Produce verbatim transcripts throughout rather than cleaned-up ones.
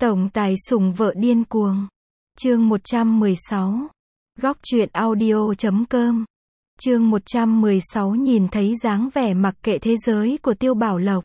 Tổng tài sủng vợ điên cuồng. Chương một trăm mười sáu. Góc truyện audio chấm com. Chương một trăm mười sáu nhìn thấy dáng vẻ mặc kệ thế giới của Tiêu Bảo Lộc.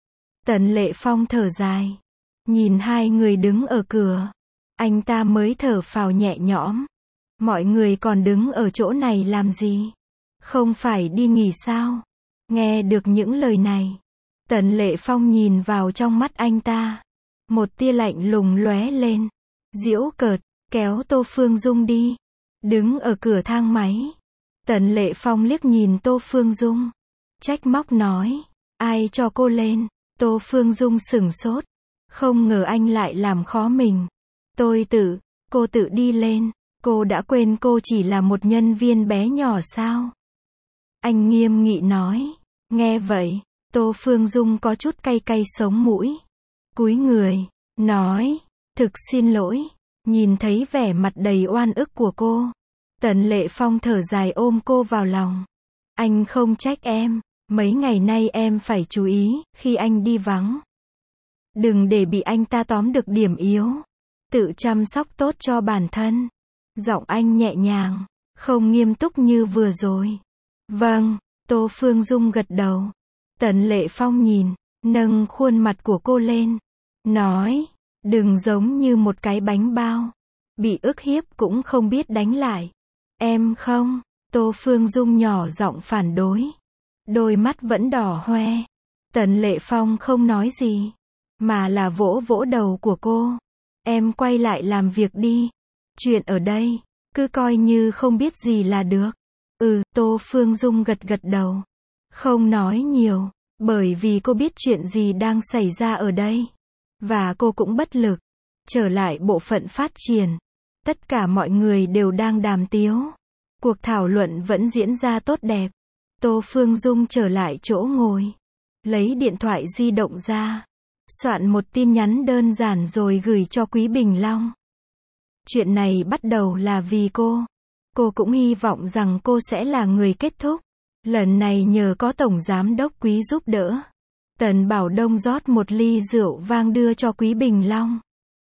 Tần Lệ Phong thở dài. Nhìn hai người đứng ở cửa. Anh ta mới thở phào nhẹ nhõm. Mọi người còn đứng ở chỗ này làm gì? Không phải đi nghỉ sao? Nghe được những lời này. Tần Lệ Phong nhìn vào trong mắt anh ta. Một tia lạnh lùng lóe lên. Giễu cợt, kéo Tô Phương Dung đi. Đứng ở cửa thang máy. Tần Lệ Phong liếc nhìn Tô Phương Dung. Trách móc nói. Ai cho cô lên? Tô Phương Dung sửng sốt. Không ngờ anh lại làm khó mình. Tôi tự, cô tự đi lên. Cô đã quên cô chỉ là một nhân viên bé nhỏ sao? Anh nghiêm nghị nói. Nghe vậy, Tô Phương Dung có chút cay cay sống mũi. Cúi người, nói. Thực xin lỗi. Nhìn thấy vẻ mặt đầy oan ức của cô. Tần Lệ Phong thở dài ôm cô vào lòng. Anh không trách em. Mấy ngày nay em phải chú ý, khi anh đi vắng. Đừng để bị anh ta tóm được điểm yếu. Tự chăm sóc tốt cho bản thân. Giọng anh nhẹ nhàng, không nghiêm túc như vừa rồi. Vâng, Tô Phương Dung gật đầu. Tần Lệ Phong nhìn, nâng khuôn mặt của cô lên. Nói, đừng giống như một cái bánh bao. Bị ức hiếp cũng không biết đánh lại. Em không, Tô Phương Dung nhỏ giọng phản đối. Đôi mắt vẫn đỏ hoe. Tần Lệ Phong không nói gì, mà là vỗ vỗ đầu của cô. Em quay lại làm việc đi. Chuyện ở đây, cứ coi như không biết gì là được. Ừ, Tô Phương Dung gật gật đầu. Không nói nhiều, bởi vì cô biết chuyện gì đang xảy ra ở đây. Và cô cũng bất lực. Trở lại bộ phận phát triển. Tất cả mọi người đều đang đàm tiếu. Cuộc thảo luận vẫn diễn ra tốt đẹp. Tô Phương Dung trở lại chỗ ngồi. Lấy điện thoại di động ra. Soạn một tin nhắn đơn giản rồi gửi cho Quý Bình Long. Chuyện này bắt đầu là vì cô. Cô cũng hy vọng rằng cô sẽ là người kết thúc. Lần này nhờ có Tổng Giám đốc Quý giúp đỡ. Tần Bảo Đông rót một ly rượu vang đưa cho Quý Bình Long.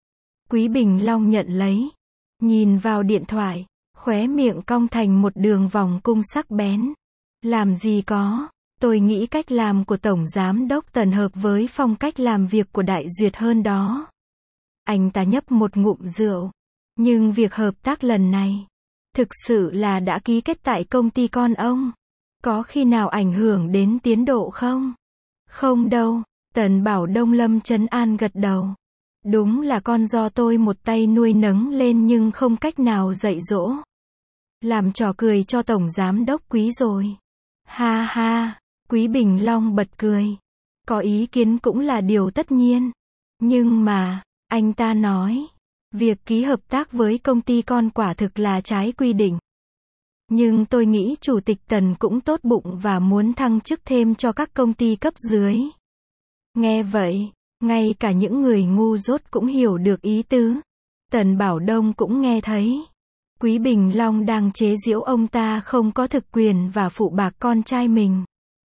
Quý Bình Long nhận lấy. Nhìn vào điện thoại. Khóe miệng cong thành một đường vòng cung sắc bén. Làm gì có. Tôi nghĩ cách làm của Tổng Giám đốc Tần hợp với phong cách làm việc của Đại Duyệt hơn đó. Anh ta nhấp một ngụm rượu. Nhưng việc hợp tác lần này, thực sự là đã ký kết tại công ty con ông. Có khi nào ảnh hưởng đến tiến độ không? Không đâu, Tần Bảo Đông Lâm trấn an gật đầu. Đúng là con do tôi một tay nuôi nấng lên nhưng không cách nào dạy dỗ. Làm trò cười cho Tổng Giám đốc Quý rồi. Ha ha, Quý Bình Long bật cười. Có ý kiến cũng là điều tất nhiên. Nhưng mà, anh ta nói, việc ký hợp tác với công ty con quả thực là trái quy định. Nhưng tôi nghĩ Chủ tịch Tần cũng tốt bụng và muốn thăng chức thêm cho các công ty cấp dưới. Nghe vậy, ngay cả những người ngu dốt cũng hiểu được ý tứ. Tần Bảo Đông cũng nghe thấy. Quý Bình Long đang chế giễu ông ta không có thực quyền và phụ bạc con trai mình.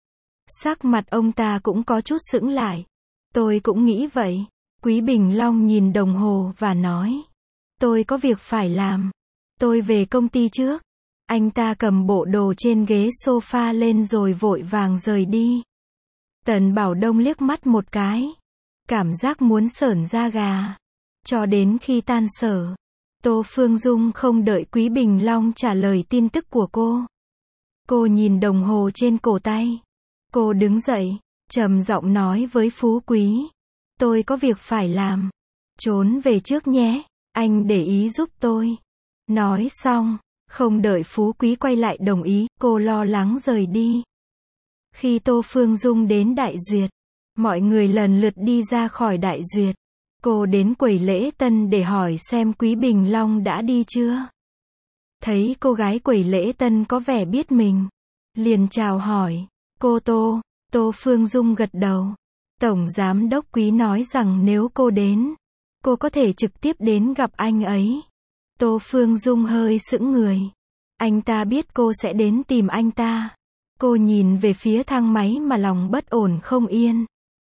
Sắc mặt ông ta cũng có chút sững lại. Tôi cũng nghĩ vậy. Quý Bình Long nhìn đồng hồ và nói. Tôi có việc phải làm. Tôi về công ty trước. Anh ta cầm bộ đồ trên ghế sofa lên rồi vội vàng rời đi. Tần Bảo Đông liếc mắt một cái. Cảm giác muốn sởn da gà. Cho đến khi tan sở. Tô Phương Dung không đợi Quý Bình Long trả lời tin tức của cô. Cô nhìn đồng hồ trên cổ tay. Cô đứng dậy, trầm giọng nói với Phú Quý. Tôi có việc phải làm. Trốn về trước nhé, anh để ý giúp tôi. Nói xong, không đợi Phú Quý quay lại đồng ý, cô lo lắng rời đi. Khi Tô Phương Dung đến Đại Duyệt, mọi người lần lượt đi ra khỏi Đại Duyệt. Cô đến quầy lễ tân để hỏi xem Quý Bình Long đã đi chưa. Thấy cô gái quầy lễ tân có vẻ biết mình. Liền chào hỏi. Cô Tô, Tô Phương Dung gật đầu. Tổng Giám đốc Quý nói rằng nếu cô đến, cô có thể trực tiếp đến gặp anh ấy. Tô Phương Dung hơi sững người. Anh ta biết cô sẽ đến tìm anh ta. Cô nhìn về phía thang máy mà lòng bất ổn không yên.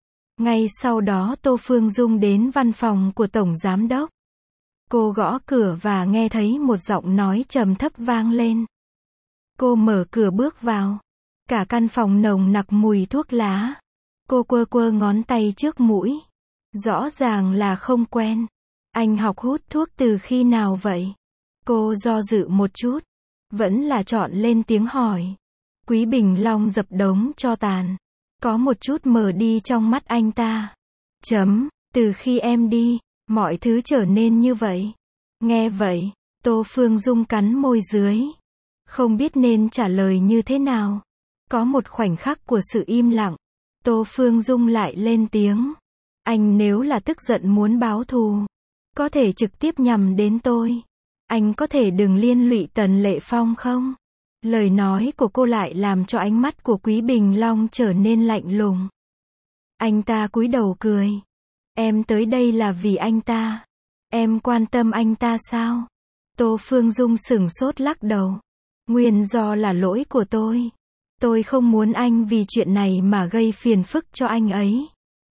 Ngay sau đó Tô Phương Dung đến văn phòng của Tổng Giám Đốc. Cô gõ cửa và nghe thấy một giọng nói trầm thấp vang lên. Cô mở cửa bước vào. Cả căn phòng nồng nặc mùi thuốc lá. Cô quơ quơ ngón tay trước mũi. Rõ ràng là không quen. Anh học hút thuốc từ khi nào vậy? Cô do dự một chút. Vẫn là chọn lên tiếng hỏi. Quý Bình Long dập đống tro tàn. Có một chút mờ đi trong mắt anh ta. Chấm, từ khi em đi, mọi thứ trở nên như vậy. Nghe vậy, Tô Phương Dung cắn môi dưới. Không biết nên trả lời như thế nào. Có một khoảnh khắc của sự im lặng. Tô Phương Dung lại lên tiếng. Anh nếu là tức giận muốn báo thù, có thể trực tiếp nhằm đến tôi. Anh có thể đừng liên lụy Tần Lệ Phong không? Lời nói của cô lại làm cho ánh mắt của Quý Bình Long trở nên lạnh lùng. Anh ta cúi đầu cười. Em tới đây là vì anh ta. Em quan tâm anh ta sao? Tô Phương Dung sửng sốt lắc đầu. Nguyên do là lỗi của tôi. Tôi không muốn anh vì chuyện này mà gây phiền phức cho anh ấy.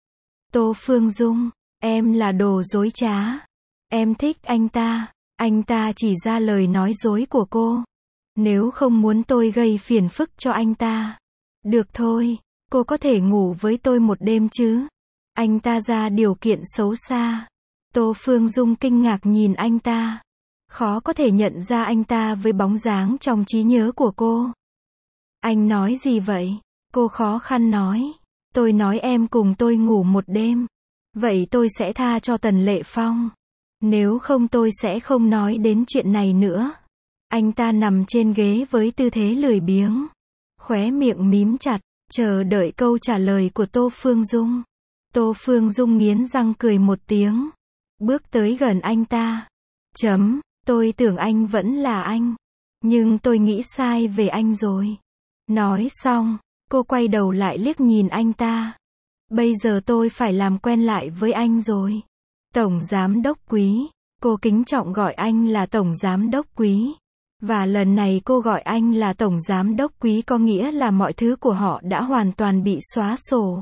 Tô Phương Dung, em là đồ dối trá. Em thích anh ta. Anh ta chỉ ra lời nói dối của cô. Nếu không muốn tôi gây phiền phức cho anh ta. Được thôi, cô có thể ngủ với tôi một đêm chứ? Anh ta ra điều kiện xấu xa. Tô Phương Dung kinh ngạc nhìn anh ta. Khó có thể nhận ra anh ta với bóng dáng trong trí nhớ của cô. Anh nói gì vậy? Cô khó khăn nói. Tôi nói em cùng tôi ngủ một đêm. Vậy tôi sẽ tha cho Tần Lệ Phong. Nếu không tôi sẽ không nói đến chuyện này nữa. Anh ta nằm trên ghế với tư thế lười biếng. Khóe miệng mím chặt, chờ đợi câu trả lời của Tô Phương Dung. Tô Phương Dung nghiến răng cười một tiếng. Bước tới gần anh ta. Chấm, tôi tưởng anh vẫn là anh. Nhưng tôi nghĩ sai về anh rồi. Nói xong, cô quay đầu lại liếc nhìn anh ta. Bây giờ tôi phải làm quen lại với anh rồi. Tổng Giám Đốc Quý. Cô kính trọng gọi anh là Tổng Giám Đốc Quý. Và lần này cô gọi anh là Tổng Giám Đốc Quý có nghĩa là mọi thứ của họ đã hoàn toàn bị xóa sổ.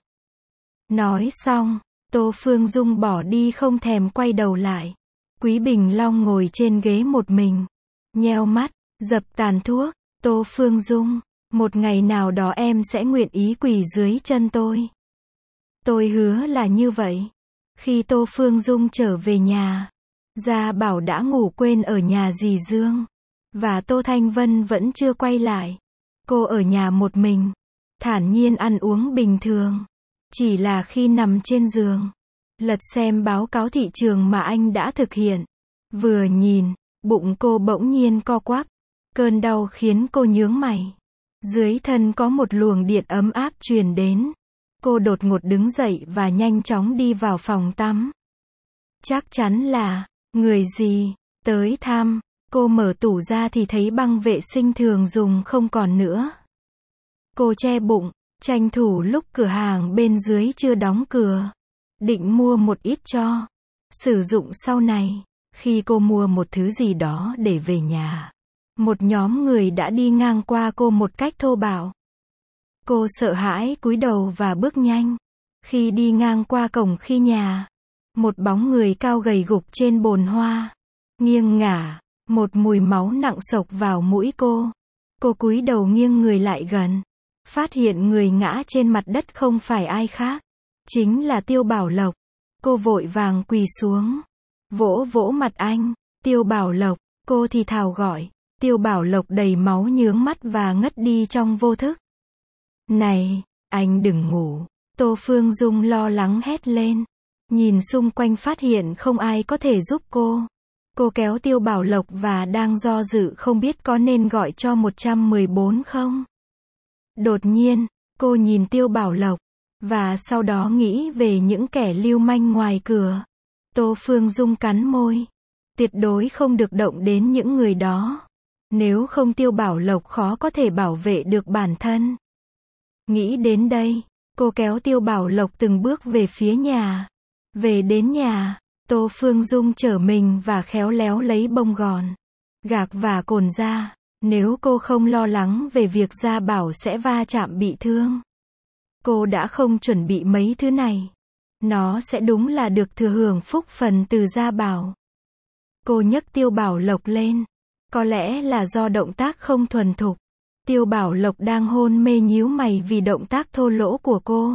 Nói xong, Tô Phương Dung bỏ đi không thèm quay đầu lại. Quý Bình Long ngồi trên ghế một mình. Nheo mắt, dập tàn thuốc. Tô Phương Dung, một ngày nào đó em sẽ nguyện ý quỳ dưới chân tôi. Tôi hứa là như vậy. Khi Tô Phương Dung trở về nhà, Gia Bảo đã ngủ quên ở nhà dì Dương. Và Tô Thanh Vân vẫn chưa quay lại. Cô ở nhà một mình, thản nhiên ăn uống bình thường. Chỉ là khi nằm trên giường, lật xem báo cáo thị trường mà anh đã thực hiện. Vừa nhìn, bụng cô bỗng nhiên co quắp. Cơn đau khiến cô nhướng mày. Dưới thân có một luồng điện ấm áp truyền đến. Cô đột ngột đứng dậy và nhanh chóng đi vào phòng tắm. Chắc chắn là, người gì, tới thăm. Cô mở tủ ra thì thấy băng vệ sinh thường dùng không còn nữa. Cô che bụng, tranh thủ lúc cửa hàng bên dưới chưa đóng cửa. Định mua một ít cho sử dụng sau này. Khi cô mua một thứ gì đó để về nhà, một nhóm người đã đi ngang qua cô một cách thô bạo. Cô sợ hãi cúi đầu và bước nhanh. Khi đi ngang qua cổng khi nhà, một bóng người cao gầy gục trên bồn hoa, nghiêng ngả. Một mùi máu nặng xộc vào mũi cô. Cô cúi đầu nghiêng người lại gần. Phát hiện người ngã trên mặt đất không phải ai khác. Chính là Tiêu Bảo Lộc. Cô vội vàng quỳ xuống. Vỗ vỗ mặt anh. Tiêu Bảo Lộc. Cô thì thào gọi. Tiêu Bảo Lộc đầy máu nhướng mắt và ngất đi trong vô thức. Này, anh đừng ngủ. Tô Phương Dung lo lắng hét lên. Nhìn xung quanh phát hiện không ai có thể giúp cô. Cô kéo Tiêu Bảo Lộc và đang do dự không biết có nên gọi cho một một bốn không. Đột nhiên, cô nhìn Tiêu Bảo Lộc, và sau đó nghĩ về những kẻ lưu manh ngoài cửa. Tô Phương Dung cắn môi. Tuyệt đối không được động đến những người đó. Nếu không Tiêu Bảo Lộc khó có thể bảo vệ được bản thân. Nghĩ đến đây, cô kéo Tiêu Bảo Lộc từng bước về phía nhà. Về đến nhà, Tô Phương Dung trở mình và khéo léo lấy bông gòn, gạc và cồn ra. Nếu cô không lo lắng về việc Gia Bảo sẽ va chạm bị thương, cô đã không chuẩn bị mấy thứ này. nó sẽ đúng là được thừa hưởng phúc phần từ Gia Bảo. Cô nhấc Tiêu Bảo Lộc lên. Có lẽ là do động tác không thuần thục. Tiêu Bảo Lộc đang hôn mê nhíu mày vì động tác thô lỗ của cô.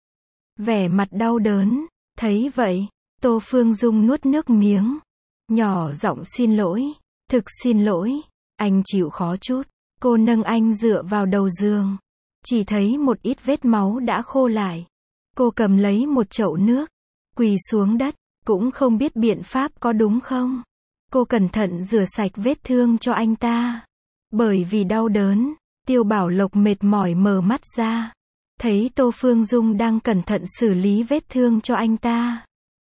Vẻ mặt đau đớn. Thấy vậy, Tô Phương Dung nuốt nước miếng. Nhỏ giọng xin lỗi. Thực xin lỗi. Anh chịu khó chút. Cô nâng anh dựa vào đầu giường. Chỉ thấy một ít vết máu đã khô lại. Cô cầm lấy một chậu nước. Quỳ xuống đất. Cũng không biết biện pháp có đúng không. Cô cẩn thận rửa sạch vết thương cho anh ta. Bởi vì đau đớn, Tiêu Bảo Lộc mệt mỏi mở mắt ra. Thấy Tô Phương Dung đang cẩn thận xử lý vết thương cho anh ta.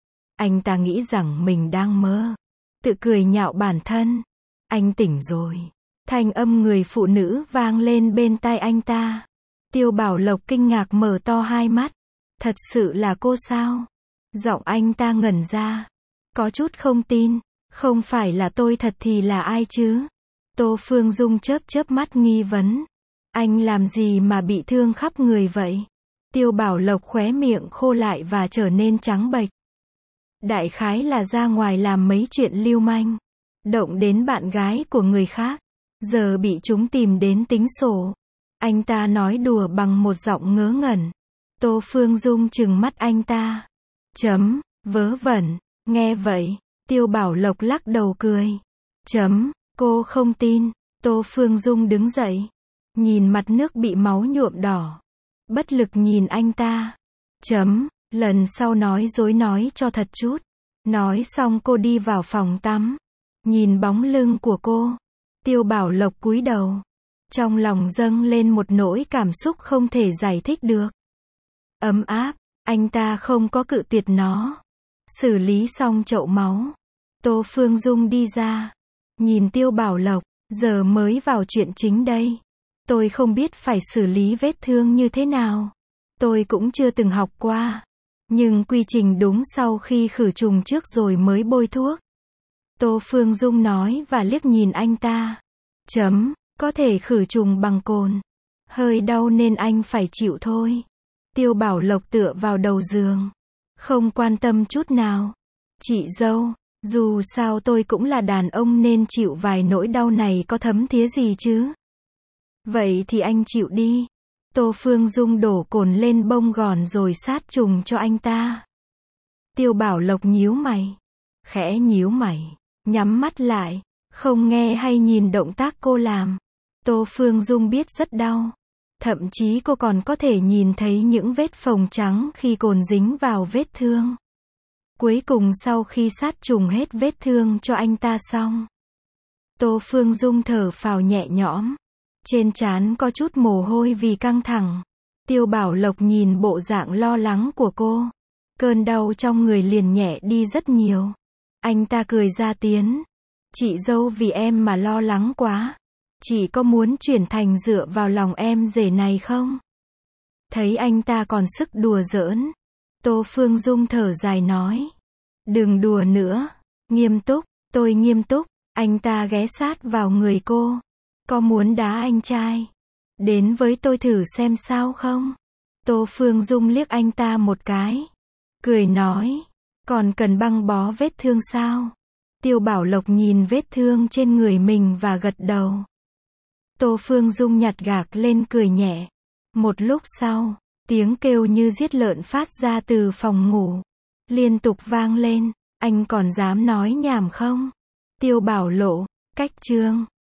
Anh ta nghĩ rằng mình đang mơ. Tự cười nhạo bản thân. Anh tỉnh rồi. Thanh âm người phụ nữ vang lên bên tai anh ta. Tiêu Bảo Lộc kinh ngạc mở to hai mắt. Thật sự là cô sao? Giọng anh ta ngẩn ra. Có chút không tin. Không phải là tôi thật thì là ai chứ? Tô Phương Dung chớp chớp mắt nghi vấn. Anh làm gì mà bị thương khắp người vậy? Tiêu Bảo Lộc khóe miệng khô lại và trở nên trắng bệch. Đại khái là ra ngoài làm mấy chuyện lưu manh. Động đến bạn gái của người khác. Giờ bị chúng tìm đến tính sổ. Anh ta nói đùa bằng một giọng ngớ ngẩn. Tô Phương Dung trừng mắt anh ta. Chấm, vớ vẩn. Nghe vậy, Tiêu Bảo Lộc lắc đầu cười. Chấm, cô không tin. Tô Phương Dung đứng dậy. Nhìn mặt nước bị máu nhuộm đỏ. Bất lực nhìn anh ta. Chấm, lần sau nói dối nói cho thật chút. Nói xong cô đi vào phòng tắm. Nhìn bóng lưng của cô. Tiêu Bảo Lộc cúi đầu. Trong lòng dâng lên một nỗi cảm xúc không thể giải thích được. Ấm áp, anh ta không có cự tuyệt nó. Xử lý xong chậu máu. Tô Phương Dung đi ra. Nhìn Tiêu Bảo Lộc, giờ mới vào chuyện chính đây. Tôi không biết phải xử lý vết thương như thế nào. Tôi cũng chưa từng học qua. Nhưng quy trình đúng sau khi khử trùng trước rồi mới bôi thuốc. Tô Phương Dung nói và liếc nhìn anh ta. Chấm, có thể khử trùng bằng cồn. Hơi đau nên anh phải chịu thôi. Tiêu Bảo Lộc tựa vào đầu giường. Không quan tâm chút nào. Chị dâu, dù sao tôi cũng là đàn ông nên chịu vài nỗi đau này có thấm thía gì chứ. Vậy thì anh chịu đi. Tô Phương Dung đổ cồn lên bông gòn rồi sát trùng cho anh ta. Tiêu Bảo Lộc nhíu mày. Khẽ nhíu mày. Nhắm mắt lại. Không nghe hay nhìn động tác cô làm. Tô Phương Dung biết rất đau. Thậm chí cô còn có thể nhìn thấy những vết phồng trắng khi cồn dính vào vết thương. Cuối cùng sau khi sát trùng hết vết thương cho anh ta xong. Tô Phương Dung thở phào nhẹ nhõm. Trên trán có chút mồ hôi vì căng thẳng. Tiêu Bảo Lộc nhìn bộ dạng lo lắng của cô. Cơn đau trong người liền nhẹ đi rất nhiều. Anh ta cười ra tiếng. Chị dâu vì em mà lo lắng quá. Chị có muốn chuyển thành dựa vào lòng em rể này không? Thấy anh ta còn sức đùa giỡn. Tô Phương Dung thở dài nói. Đừng đùa nữa. Nghiêm túc, tôi nghiêm túc. Anh ta ghé sát vào người cô. Có muốn đá anh trai? Đến với tôi thử xem sao không? Tô Phương Dung liếc anh ta một cái. Cười nói. Còn cần băng bó vết thương sao? Tiêu Bảo Lộc nhìn vết thương trên người mình và gật đầu. Tô Phương Dung nhặt gạc lên cười nhẹ. Một lúc sau, tiếng kêu như giết lợn phát ra từ phòng ngủ. Liên tục vang lên. Anh còn dám nói nhảm không? Tiêu Bảo Lộ, cách chương.